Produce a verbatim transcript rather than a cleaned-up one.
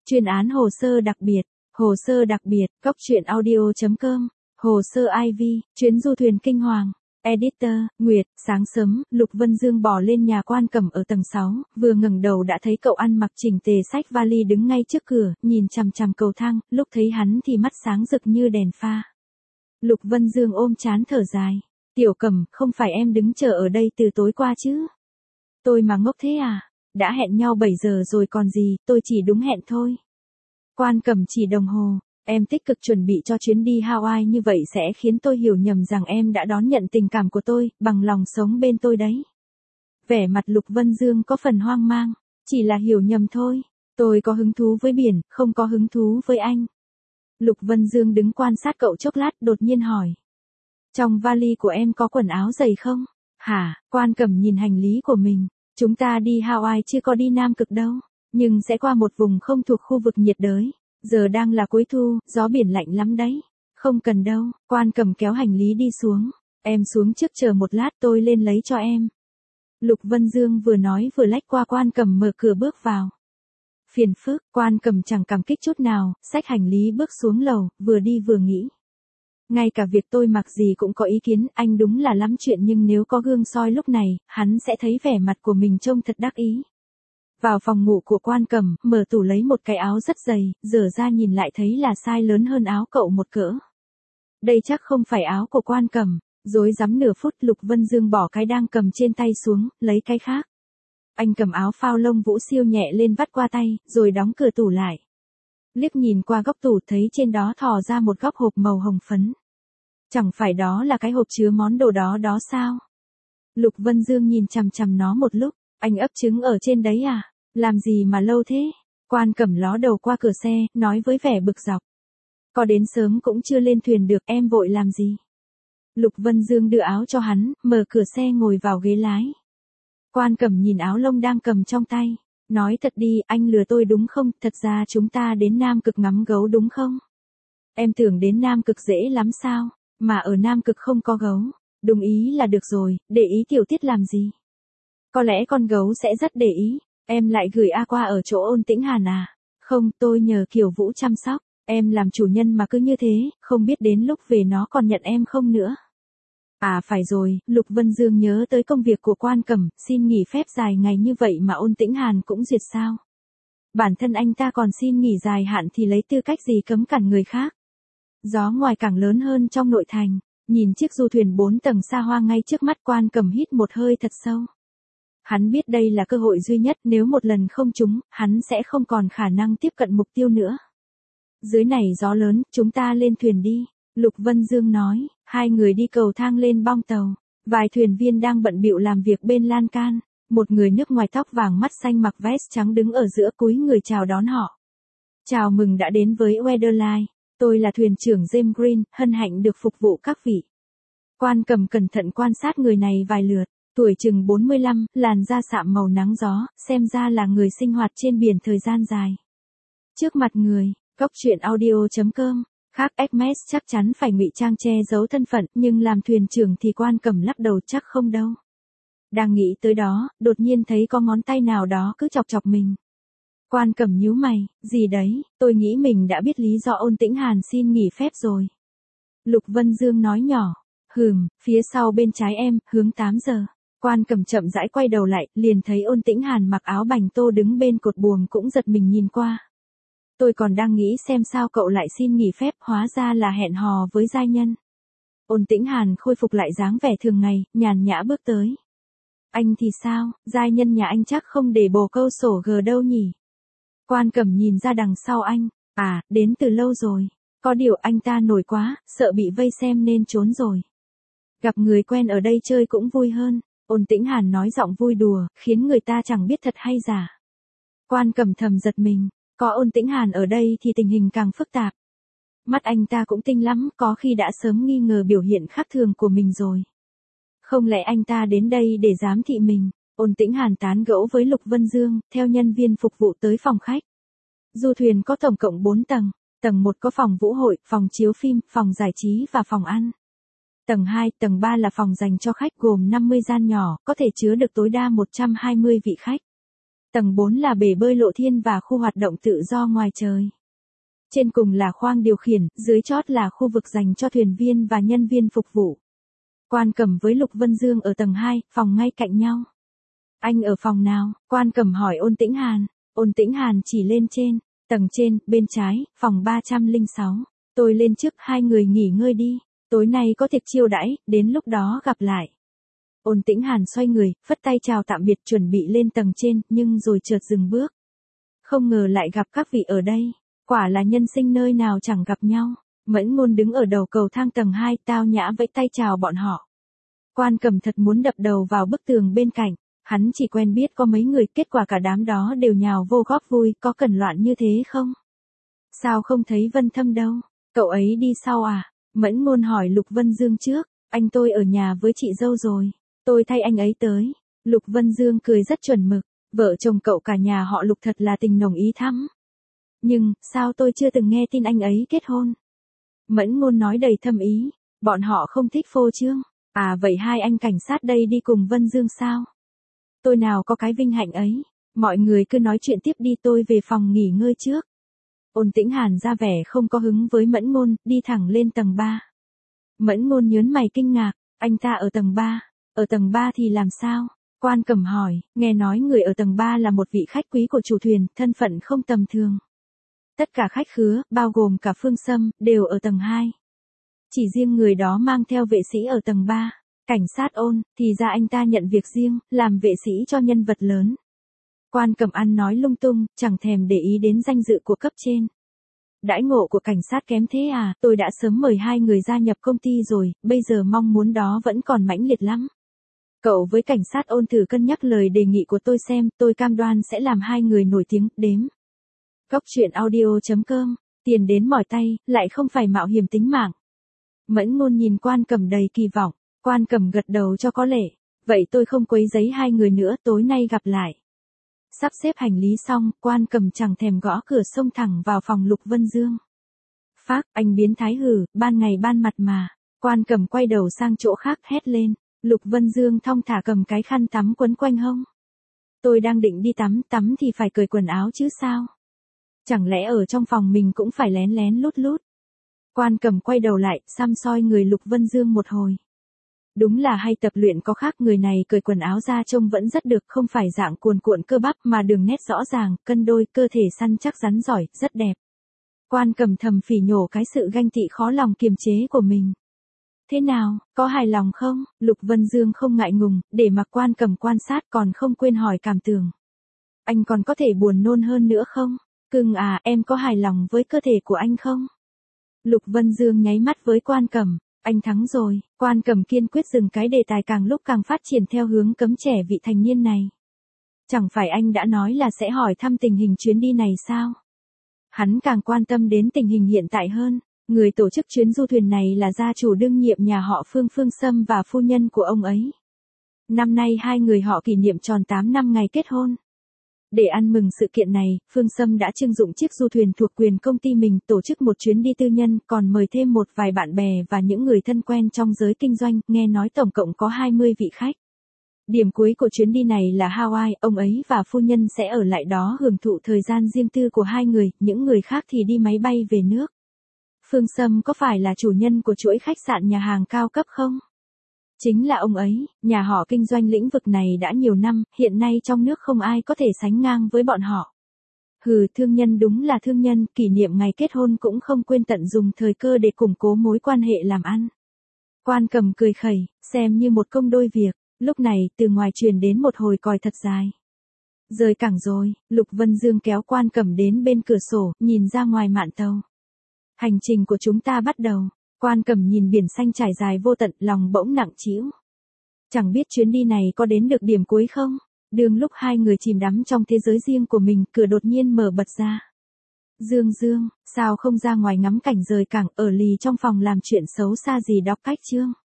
Chuyên án hồ sơ đặc biệt, hồ sơ đặc biệt, cốc truyện audio.com, hồ sơ i vê, chuyến du thuyền kinh hoàng. Editor, Nguyệt, sáng sớm, Lục Vân Dương bò lên nhà Quan Cẩm ở tầng sáu, vừa ngẩng đầu đã thấy cậu ăn mặc chỉnh tề xách vali đứng ngay trước cửa, nhìn chằm chằm cầu thang, lúc thấy hắn thì mắt sáng rực như đèn pha. Lục Vân Dương ôm trán thở dài. Tiểu Cẩm, không phải em đứng chờ ở đây từ tối qua chứ? Tôi mà ngốc thế à? Đã hẹn nhau bảy giờ rồi còn gì, tôi chỉ đúng hẹn thôi. Quan Cẩm chỉ đồng hồ. Em tích cực chuẩn bị cho chuyến đi Hawaii như vậy sẽ khiến tôi hiểu nhầm rằng em đã đón nhận tình cảm của tôi, bằng lòng sống bên tôi đấy. Vẻ mặt Lục Vân Dương có phần hoang mang, chỉ là hiểu nhầm thôi, tôi có hứng thú với biển, không có hứng thú với anh. Lục Vân Dương đứng quan sát cậu chốc lát đột nhiên hỏi. Trong vali của em có quần áo dày không? Hả? Quan Cẩm nhìn hành lý của mình, chúng ta đi Hawaii chưa có đi Nam Cực đâu, nhưng sẽ qua một vùng không thuộc khu vực nhiệt đới. Giờ đang là cuối thu, gió biển lạnh lắm đấy. Không cần đâu, Quan Cẩm kéo hành lý đi xuống. Em xuống trước chờ một lát tôi lên lấy cho em. Lục Vân Dương vừa nói vừa lách qua Quan Cẩm mở cửa bước vào. Phiền phức, Quan Cẩm chẳng cảm kích chút nào, xách hành lý bước xuống lầu, vừa đi vừa nghĩ. Ngay cả việc tôi mặc gì cũng có ý kiến, anh đúng là lắm chuyện nhưng nếu có gương soi lúc này, hắn sẽ thấy vẻ mặt của mình trông thật đắc ý. Vào phòng ngủ của Quan Cẩm, mở tủ lấy một cái áo rất dày, dở ra nhìn lại thấy là size lớn hơn áo cậu một cỡ. Đây chắc không phải áo của Quan Cẩm, rối rắm nửa phút Lục Vân Dương bỏ cái đang cầm trên tay xuống, lấy cái khác. Anh cầm áo phao lông vũ siêu nhẹ lên vắt qua tay, rồi đóng cửa tủ lại. Liếc nhìn qua góc tủ thấy trên đó thò ra một góc hộp màu hồng phấn. Chẳng phải đó là cái hộp chứa món đồ đó đó sao? Lục Vân Dương nhìn chằm chằm nó một lúc. Anh ấp trứng ở trên đấy à? Làm gì mà lâu thế? Quan Cẩm ló đầu qua cửa xe, nói với vẻ bực dọc. Có đến sớm cũng chưa lên thuyền được, em vội làm gì? Lục Vân Dương đưa áo cho hắn, mở cửa xe ngồi vào ghế lái. Quan Cẩm nhìn áo lông đang cầm trong tay. Nói thật đi, anh lừa tôi đúng không? Thật ra chúng ta đến Nam Cực ngắm gấu đúng không? Em tưởng đến Nam Cực dễ lắm sao? Mà ở Nam Cực không có gấu. Đúng ý là được rồi, để ý tiểu tiết làm gì? Có lẽ con gấu sẽ rất để ý, em lại gửi A qua ở chỗ Ôn Tĩnh Hàn à? Không, tôi nhờ Kiều Vũ chăm sóc, em làm chủ nhân mà cứ như thế, không biết đến lúc về nó còn nhận em không nữa. À phải rồi, Lục Vân Dương nhớ tới công việc của Quan Cẩm, xin nghỉ phép dài ngày như vậy mà Ôn Tĩnh Hàn cũng duyệt sao? Bản thân anh ta còn xin nghỉ dài hạn thì lấy tư cách gì cấm cản người khác? Gió ngoài càng lớn hơn trong nội thành, nhìn chiếc du thuyền bốn tầng xa hoa ngay trước mắt Quan Cẩm hít một hơi thật sâu. Hắn biết đây là cơ hội duy nhất, nếu một lần không trúng, hắn sẽ không còn khả năng tiếp cận mục tiêu nữa. Dưới này gió lớn, chúng ta lên thuyền đi, Lục Vân Dương nói, hai người đi cầu thang lên bong tàu, vài thuyền viên đang bận bịu làm việc bên lan can, một người nước ngoài tóc vàng mắt xanh mặc vest trắng đứng ở giữa cúi người chào đón họ. Chào mừng đã đến với Weatherline, tôi là thuyền trưởng James Green, hân hạnh được phục vụ các vị. Quan Cẩm cẩn thận quan sát người này vài lượt. Tuổi chừng bốn mươi lăm, làn da sạm màu nắng gió, xem ra là người sinh hoạt trên biển thời gian dài. Trước mặt người, cốc truyện audio.com, khác Hermes chắc chắn phải ngụy trang che giấu thân phận, nhưng làm thuyền trưởng thì Quan Cẩm lắc đầu chắc không đâu. Đang nghĩ tới đó, đột nhiên thấy có ngón tay nào đó cứ chọc chọc mình. Quan Cẩm nhíu mày, gì đấy, tôi nghĩ mình đã biết lý do Ôn Tĩnh Hàn xin nghỉ phép rồi. Lục Vân Dương nói nhỏ, hừm, phía sau bên trái em, hướng tám giờ. Quan Cẩm chậm rãi quay đầu lại, liền thấy Ôn Tĩnh Hàn mặc áo bành tô đứng bên cột buồm cũng giật mình nhìn qua. Tôi còn đang nghĩ xem sao cậu lại xin nghỉ phép, hóa ra là hẹn hò với giai nhân. Ôn Tĩnh Hàn khôi phục lại dáng vẻ thường ngày, nhàn nhã bước tới. Anh thì sao, giai nhân nhà anh chắc không để bồ câu sổ gờ đâu nhỉ? Quan Cẩm nhìn ra đằng sau anh, à, đến từ lâu rồi. Có điều anh ta nổi quá, sợ bị vây xem nên trốn rồi. Gặp người quen ở đây chơi cũng vui hơn. Ôn Tĩnh Hàn nói giọng vui đùa, khiến người ta chẳng biết thật hay giả. Quan Cẩm thầm giật mình, có Ôn Tĩnh Hàn ở đây thì tình hình càng phức tạp. Mắt anh ta cũng tinh lắm, có khi đã sớm nghi ngờ biểu hiện khác thường của mình rồi. Không lẽ anh ta đến đây để giám thị mình? Ôn Tĩnh Hàn tán gẫu với Lục Vân Dương, theo nhân viên phục vụ tới phòng khách. Du thuyền có tổng cộng bốn tầng, tầng một có phòng vũ hội, phòng chiếu phim, phòng giải trí và phòng ăn. Tầng hai, tầng ba là phòng dành cho khách gồm năm mươi gian nhỏ, có thể chứa được tối đa một trăm hai mươi vị khách. Tầng bốn là bể bơi lộ thiên và khu hoạt động tự do ngoài trời. Trên cùng là khoang điều khiển, dưới chót là khu vực dành cho thuyền viên và nhân viên phục vụ. Quan Cẩm với Lục Vân Dương ở tầng hai, phòng ngay cạnh nhau. Anh ở phòng nào? Quan Cẩm hỏi Ôn Tĩnh Hàn. Ôn Tĩnh Hàn chỉ lên trên. Tầng trên, bên trái, phòng ba trăm lẻ sáu. Tôi lên trước, hai người nghỉ ngơi đi. Tối nay có tiệc chiêu đãi, đến lúc đó gặp lại. Ôn Tĩnh Hàn xoay người, phất tay chào tạm biệt chuẩn bị lên tầng trên, nhưng rồi chợt dừng bước. Không ngờ lại gặp các vị ở đây. Quả là nhân sinh nơi nào chẳng gặp nhau. Mẫn Ngôn đứng ở đầu cầu thang tầng hai, tao nhã vẫy tay chào bọn họ. Quan Cẩm thật muốn đập đầu vào bức tường bên cạnh. Hắn chỉ quen biết có mấy người, kết quả cả đám đó đều nhào vô góp vui, có cần loạn như thế không? Sao không thấy Vân Thâm đâu? Cậu ấy đi sau à? Mẫn Ngôn hỏi Lục Vân Dương trước. Anh tôi ở nhà với chị dâu rồi. Tôi thay anh ấy tới. Lục Vân Dương cười rất chuẩn mực. Vợ chồng cậu cả nhà họ Lục thật là tình nồng ý thắm. Nhưng, sao tôi chưa từng nghe tin anh ấy kết hôn? Mẫn Ngôn nói đầy thâm ý. Bọn họ không thích phô trương. À vậy hai anh cảnh sát đây đi cùng Vân Dương sao? Tôi nào có cái vinh hạnh ấy. Mọi người cứ nói chuyện tiếp đi, tôi về phòng nghỉ ngơi trước. Ôn Tĩnh Hàn ra vẻ không có hứng với Mẫn Ngôn, đi thẳng lên tầng ba. Mẫn Ngôn nhớn mày kinh ngạc. Anh ta ở tầng ba. Ở tầng ba thì làm sao? Quan Cẩm hỏi. Nghe nói người ở tầng ba là một vị khách quý của chủ thuyền, thân phận không tầm thường. Tất cả khách khứa, bao gồm cả Phương Sâm, đều ở tầng hai. Chỉ riêng người đó mang theo vệ sĩ ở tầng ba. Cảnh sát Ôn, thì ra anh ta nhận việc riêng, làm vệ sĩ cho nhân vật lớn. Quan Cẩm ăn nói lung tung, chẳng thèm để ý đến danh dự của cấp trên. Đãi ngộ của cảnh sát kém thế à, tôi đã sớm mời hai người gia nhập công ty rồi, bây giờ mong muốn đó vẫn còn mãnh liệt lắm. Cậu với cảnh sát Ôn thử cân nhắc lời đề nghị của tôi xem, tôi cam đoan sẽ làm hai người nổi tiếng, đếm. Góc truyện audio chấm com, tiền đến mỏi tay, lại không phải mạo hiểm tính mạng. Mẫn Ngôn nhìn Quan Cẩm đầy kỳ vọng. Quan Cẩm gật đầu cho có lệ. Vậy tôi không quấy rầy hai người nữa, tối nay gặp lại. Sắp xếp hành lý xong, Quan Cẩm chẳng thèm gõ cửa xông thẳng vào phòng Lục Vân Dương. Phác, anh biến thái hử, ban ngày ban mặt mà. Quan Cẩm quay đầu sang chỗ khác hét lên. Lục Vân Dương thong thả cầm cái khăn tắm quấn quanh hông. Tôi đang định đi tắm, tắm thì phải cởi quần áo chứ sao? Chẳng lẽ ở trong phòng mình cũng phải lén lén lút lút? Quan Cẩm quay đầu lại, săm soi người Lục Vân Dương một hồi. Đúng là hay tập luyện có khác, người này cởi quần áo ra trông vẫn rất được, không phải dạng cuồn cuộn cơ bắp mà đường nét rõ ràng, cân đôi, cơ thể săn chắc rắn giỏi, rất đẹp. Quan Cẩm thầm phỉ nhổ cái sự ganh tị khó lòng kiềm chế của mình. Thế nào, có hài lòng không? Lục Vân Dương không ngại ngùng, để mặc Quan Cẩm quan sát còn không quên hỏi cảm tưởng. Anh còn có thể buồn nôn hơn nữa không? Cưng à, em có hài lòng với cơ thể của anh không? Lục Vân Dương nháy mắt với Quan Cẩm. Anh thắng rồi. Quan Cẩm kiên quyết dừng cái đề tài càng lúc càng phát triển theo hướng cấm trẻ vị thành niên này. Chẳng phải anh đã nói là sẽ hỏi thăm tình hình chuyến đi này sao? Hắn càng quan tâm đến tình hình hiện tại hơn. Người tổ chức chuyến du thuyền này là gia chủ đương nhiệm nhà họ Phương Phương Sâm và phu nhân của ông ấy. Năm nay hai người họ kỷ niệm tròn tám năm ngày kết hôn. Để ăn mừng sự kiện này, Phương Sâm đã trưng dụng chiếc du thuyền thuộc quyền công ty mình tổ chức một chuyến đi tư nhân, còn mời thêm một vài bạn bè và những người thân quen trong giới kinh doanh, nghe nói tổng cộng có hai mươi vị khách. Điểm cuối của chuyến đi này là Hawaii, ông ấy và phu nhân sẽ ở lại đó hưởng thụ thời gian riêng tư của hai người, những người khác thì đi máy bay về nước. Phương Sâm có phải là chủ nhân của chuỗi khách sạn nhà hàng cao cấp không? Chính là ông ấy, nhà họ kinh doanh lĩnh vực này đã nhiều năm, hiện nay trong nước không ai có thể sánh ngang với bọn họ. Hừ, thương nhân đúng là thương nhân, kỷ niệm ngày kết hôn cũng không quên tận dùng thời cơ để củng cố mối quan hệ làm ăn. Quan Cẩm cười khẩy, xem như một công đôi việc, lúc này từ ngoài truyền đến một hồi còi thật dài. Rời cảng rồi, Lục Vân Dương kéo Quan Cẩm đến bên cửa sổ, nhìn ra ngoài mạn tàu. Hành trình của chúng ta bắt đầu. Quan Cẩm nhìn biển xanh trải dài vô tận, lòng bỗng nặng trĩu. Chẳng biết chuyến đi này có đến được điểm cuối không? Đương lúc hai người chìm đắm trong thế giới riêng của mình, cửa đột nhiên mở bật ra. Dương Dương, sao không ra ngoài ngắm cảnh rời cảng, ở lì trong phòng làm chuyện xấu xa gì đọc cách chương?